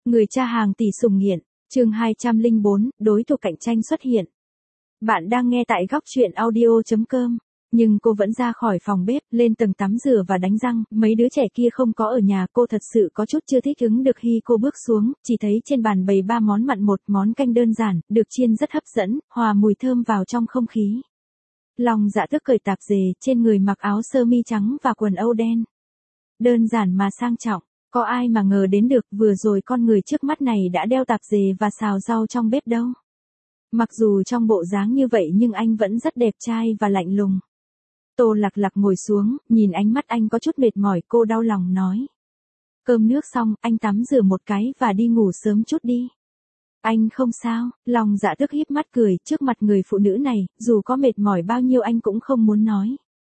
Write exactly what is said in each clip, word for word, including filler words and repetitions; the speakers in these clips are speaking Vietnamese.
Người cha hàng tỷ sủng nghiện, chương hai trăm lẻ bốn, đối thủ cạnh tranh xuất hiện. Bạn đang nghe tại góc truyện audio chấm com. Nhưng cô vẫn ra khỏi phòng bếp, lên tầng tắm rửa và đánh răng, mấy đứa trẻ kia không có ở nhà, cô thật sự có chút chưa thích ứng được khi cô bước xuống, chỉ thấy trên bàn bày ba món mặn, một món canh đơn giản, được chiên rất hấp dẫn, hòa mùi thơm vào trong không khí. Long Dạ Tước cởi tạp dề, trên người mặc áo sơ mi trắng và quần âu đen. Đơn giản mà sang trọng, có ai mà ngờ đến được vừa rồi con người trước mắt này đã đeo tạp dề và xào rau trong bếp đâu. Mặc dù trong bộ dáng như vậy nhưng anh vẫn rất đẹp trai và lạnh lùng. Tô Lạc Lạc ngồi xuống, nhìn ánh mắt anh có chút mệt mỏi, cô đau lòng nói. Cơm nước xong, anh tắm rửa một cái và đi ngủ sớm chút đi. Anh không sao, Long Dạ Tước híp mắt cười, trước mặt người phụ nữ này, dù có mệt mỏi bao nhiêu anh cũng không muốn nói.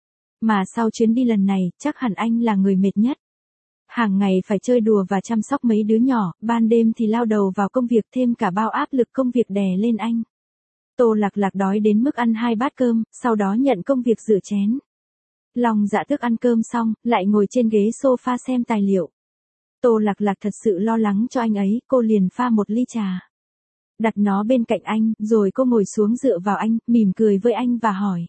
Mà sau chuyến đi lần này, chắc hẳn anh là người mệt nhất. Hàng ngày phải chơi đùa và chăm sóc mấy đứa nhỏ, ban đêm thì lao đầu vào công việc, thêm cả bao áp lực công việc đè lên anh. Tô Lạc Lạc đói đến mức ăn hai bát cơm, sau đó nhận công việc rửa chén. Long Dạ Tước ăn cơm xong, lại ngồi trên ghế sofa xem tài liệu. Tô Lạc Lạc thật sự lo lắng cho anh ấy, cô liền pha một ly trà. Đặt nó bên cạnh anh, rồi cô ngồi xuống dựa vào anh, mỉm cười với anh và hỏi.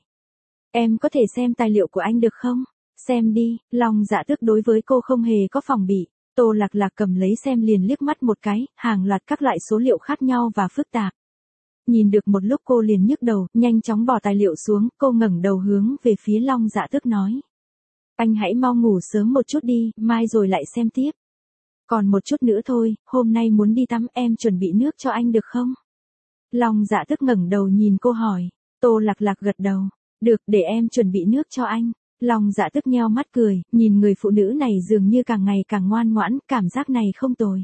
Em có thể xem tài liệu của anh được không? Xem đi, Long Dạ Tước đối với cô không hề có phòng bị. Tô Lạc Lạc cầm lấy xem liền liếc mắt một cái, hàng loạt các loại số liệu khác nhau và phức tạp. Nhìn được một lúc cô liền nhức đầu, nhanh chóng bỏ tài liệu xuống, cô ngẩng đầu hướng về phía Long Dạ Tước nói. Anh hãy mau ngủ sớm một chút đi, mai rồi lại xem tiếp. Còn một chút nữa thôi, hôm nay muốn đi tắm, em chuẩn bị nước cho anh được không? Long Dạ Tước ngẩng đầu nhìn cô hỏi. Tô Lạc Lạc gật đầu. Được, để em chuẩn bị nước cho anh. Long Dạ Tước nheo mắt cười, nhìn người phụ nữ này dường như càng ngày càng ngoan ngoãn, cảm giác này không tồi.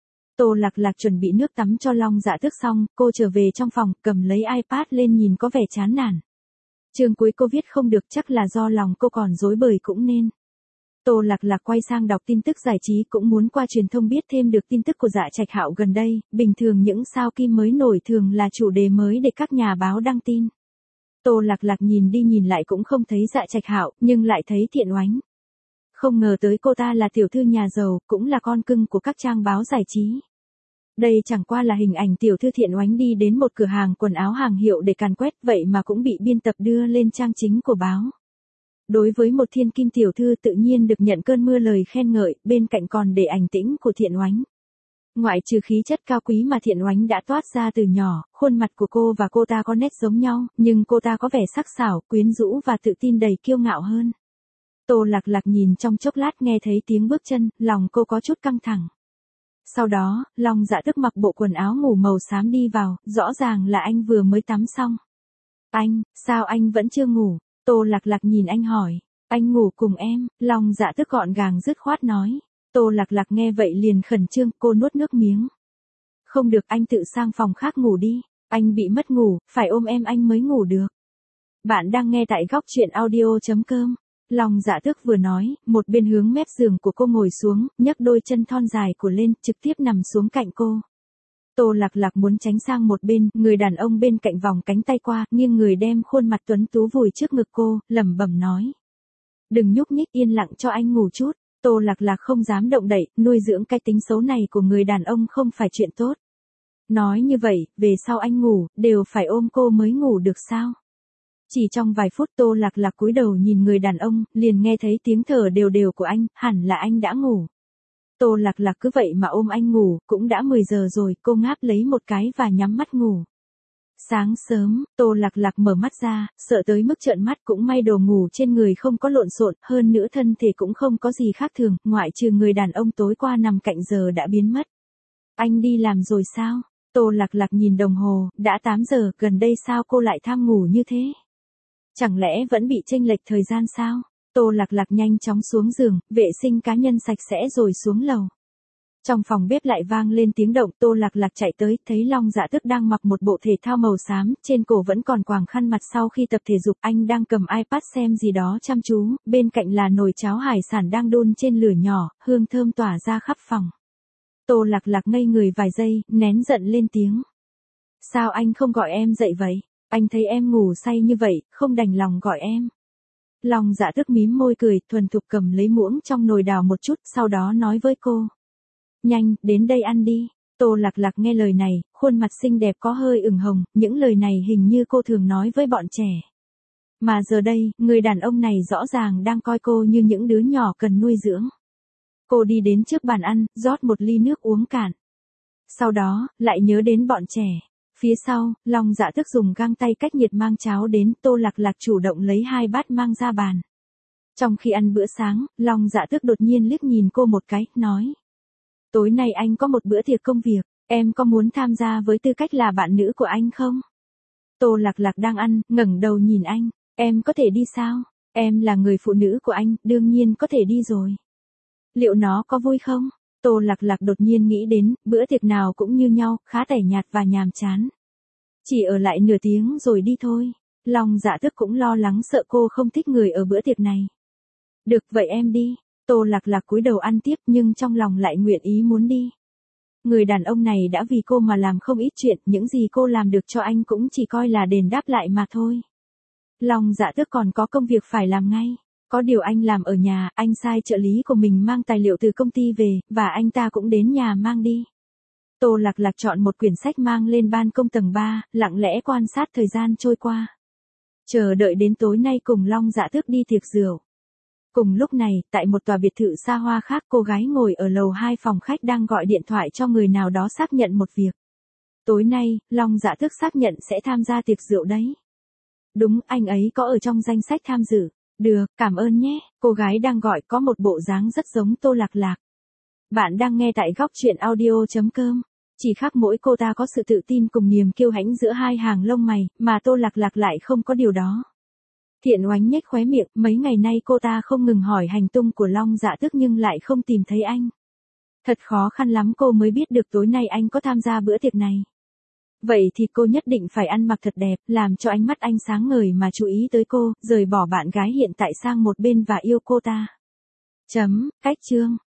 Tô Lạc Lạc chuẩn bị nước tắm cho Long Dạ Tước xong, cô trở về trong phòng, cầm lấy iPad lên nhìn có vẻ chán nản. Chương cuối cô viết không được, chắc là do lòng cô còn rối bời cũng nên. Tô Lạc Lạc quay sang đọc tin tức giải trí, cũng muốn qua truyền thông biết thêm được tin tức của Dạ Trạch Hạo gần đây, bình thường những sao kim mới nổi thường là chủ đề mới để các nhà báo đăng tin. Tô Lạc Lạc nhìn đi nhìn lại cũng không thấy Dạ Trạch Hạo, nhưng lại thấy Thiện Oánh. Không ngờ tới cô ta là tiểu thư nhà giàu, cũng là con cưng của các trang báo giải trí. Đây chẳng qua là hình ảnh tiểu thư Thiện Oánh đi đến một cửa hàng quần áo hàng hiệu để càn quét, vậy mà cũng bị biên tập đưa lên trang chính của báo. Đối với một thiên kim tiểu thư tự nhiên được nhận cơn mưa lời khen ngợi, bên cạnh còn để ảnh tĩnh của Thiện Oánh. Ngoại trừ khí chất cao quý mà Thiện Oánh đã toát ra từ nhỏ, khuôn mặt của cô và cô ta có nét giống nhau, nhưng cô ta có vẻ sắc sảo, quyến rũ và tự tin đầy kiêu ngạo hơn. Tô Lạc Lạc nhìn trong chốc lát nghe thấy tiếng bước chân, lòng cô có chút căng thẳng. Sau đó, Long Dạ Tước mặc bộ quần áo ngủ màu xám đi vào, rõ ràng là anh vừa mới tắm xong. Anh, sao anh vẫn chưa ngủ? Tô Lạc Lạc nhìn anh hỏi. Anh ngủ cùng em, Long Dạ Tước gọn gàng dứt khoát nói. Tô Lạc Lạc nghe vậy liền khẩn trương, cô nuốt nước miếng. Không được, anh tự sang phòng khác ngủ đi, anh bị mất ngủ, phải ôm em anh mới ngủ được. Bạn đang nghe tại góc truyện audio chấm com. Long Dạ Tước vừa nói, một bên hướng mép giường của cô ngồi xuống, nhấc đôi chân thon dài của lên, trực tiếp nằm xuống cạnh cô. Tô Lạc Lạc muốn tránh sang một bên, người đàn ông bên cạnh vòng cánh tay qua, nghiêng người đem khuôn mặt tuấn tú vùi trước ngực cô, lẩm bẩm nói. Đừng nhúc nhích, yên lặng cho anh ngủ chút. Tô Lạc Lạc không dám động đậy, nuôi dưỡng cái tính xấu này của người đàn ông không phải chuyện tốt. Nói như vậy, về sau anh ngủ, đều phải ôm cô mới ngủ được sao? Chỉ trong vài phút Tô Lạc Lạc cúi đầu nhìn người đàn ông, liền nghe thấy tiếng thở đều đều của anh, hẳn là anh đã ngủ. Tô Lạc Lạc cứ vậy mà ôm anh ngủ, cũng đã mười giờ rồi, cô ngáp lấy một cái và nhắm mắt ngủ. Sáng sớm, Tô Lạc Lạc mở mắt ra, sợ tới mức trợn mắt, cũng may đồ ngủ trên người không có lộn xộn, hơn nữa thân thể cũng không có gì khác thường, ngoại trừ người đàn ông tối qua nằm cạnh giờ đã biến mất. Anh đi làm rồi sao? Tô Lạc Lạc nhìn đồng hồ, đã tám giờ, gần đây sao cô lại tham ngủ như thế? Chẳng lẽ vẫn bị chênh lệch thời gian sao? Tô Lạc Lạc nhanh chóng xuống giường, vệ sinh cá nhân sạch sẽ rồi xuống lầu. Trong phòng bếp lại vang lên tiếng động, Tô Lạc Lạc chạy tới, thấy Long Dạ Tước đang mặc một bộ thể thao màu xám, trên cổ vẫn còn quàng khăn mặt sau khi tập thể dục, anh đang cầm iPad xem gì đó chăm chú, bên cạnh là nồi cháo hải sản đang đun trên lửa nhỏ, hương thơm tỏa ra khắp phòng. Tô Lạc Lạc ngây người vài giây, nén giận lên tiếng. Sao anh không gọi em dậy vậy? Anh thấy em ngủ say như vậy, không đành lòng gọi em. Long Dạ Tước mím môi cười, thuần thục cầm lấy muỗng trong nồi đào một chút, sau đó nói với cô. Nhanh, đến đây ăn đi. Tô Lạc Lạc nghe lời này, khuôn mặt xinh đẹp có hơi ửng hồng, những lời này hình như cô thường nói với bọn trẻ. Mà giờ đây, người đàn ông này rõ ràng đang coi cô như những đứa nhỏ cần nuôi dưỡng. Cô đi đến trước bàn ăn, rót một ly nước uống cạn. Sau đó, lại nhớ đến bọn trẻ. Phía sau, Long Dạ Tước dùng găng tay cách nhiệt mang cháo đến, Tô Lạc Lạc chủ động lấy hai bát mang ra bàn. Trong khi ăn bữa sáng, Long Dạ Tước đột nhiên liếc nhìn cô một cái, nói. Tối nay anh có một bữa tiệc công việc, em có muốn tham gia với tư cách là bạn nữ của anh không? Tô Lạc Lạc đang ăn, ngẩng đầu nhìn anh, em có thể đi sao? Em là người phụ nữ của anh, đương nhiên có thể đi rồi. Liệu nó có vui không? Tô Lạc Lạc đột nhiên nghĩ đến, bữa tiệc nào cũng như nhau, khá tẻ nhạt và nhàm chán. Chỉ ở lại nửa tiếng rồi đi thôi. Long Dạ Tước cũng lo lắng sợ cô không thích người ở bữa tiệc này. Được vậy em đi. Tô Lạc Lạc cúi đầu ăn tiếp nhưng trong lòng lại nguyện ý muốn đi. Người đàn ông này đã vì cô mà làm không ít chuyện, những gì cô làm được cho anh cũng chỉ coi là đền đáp lại mà thôi. Long Dạ Tước còn có công việc phải làm ngay. Có điều anh làm ở nhà, anh sai trợ lý của mình mang tài liệu từ công ty về, và anh ta cũng đến nhà mang đi. Tô Lạc Lạc chọn một quyển sách mang lên ban công tầng ba, lặng lẽ quan sát thời gian trôi qua. Chờ đợi đến tối nay cùng Long Dạ Tước đi tiệc rượu. Cùng lúc này, tại một tòa biệt thự xa hoa khác, cô gái ngồi ở lầu hai phòng khách đang gọi điện thoại cho người nào đó xác nhận một việc. Tối nay, Long Dạ Tước xác nhận sẽ tham gia tiệc rượu đấy. Đúng, anh ấy có ở trong danh sách tham dự. Được, cảm ơn nhé. Cô gái đang gọi có một bộ dáng rất giống Tô Lạc Lạc. Bạn đang nghe tại góc truyện audio chấm com. Chỉ khác mỗi cô ta có sự tự tin cùng niềm kiêu hãnh giữa hai hàng lông mày, mà Tô Lạc Lạc lại không có điều đó. Thiện Oánh nhếch khóe miệng, mấy ngày nay cô ta không ngừng hỏi hành tung của Long Dạ Tước nhưng lại không tìm thấy anh. Thật khó khăn lắm cô mới biết được tối nay anh có tham gia bữa tiệc này. Vậy thì cô nhất định phải ăn mặc thật đẹp, làm cho ánh mắt anh sáng ngời mà chú ý tới cô, rời bỏ bạn gái hiện tại sang một bên và yêu cô ta. Chấm, cách chương.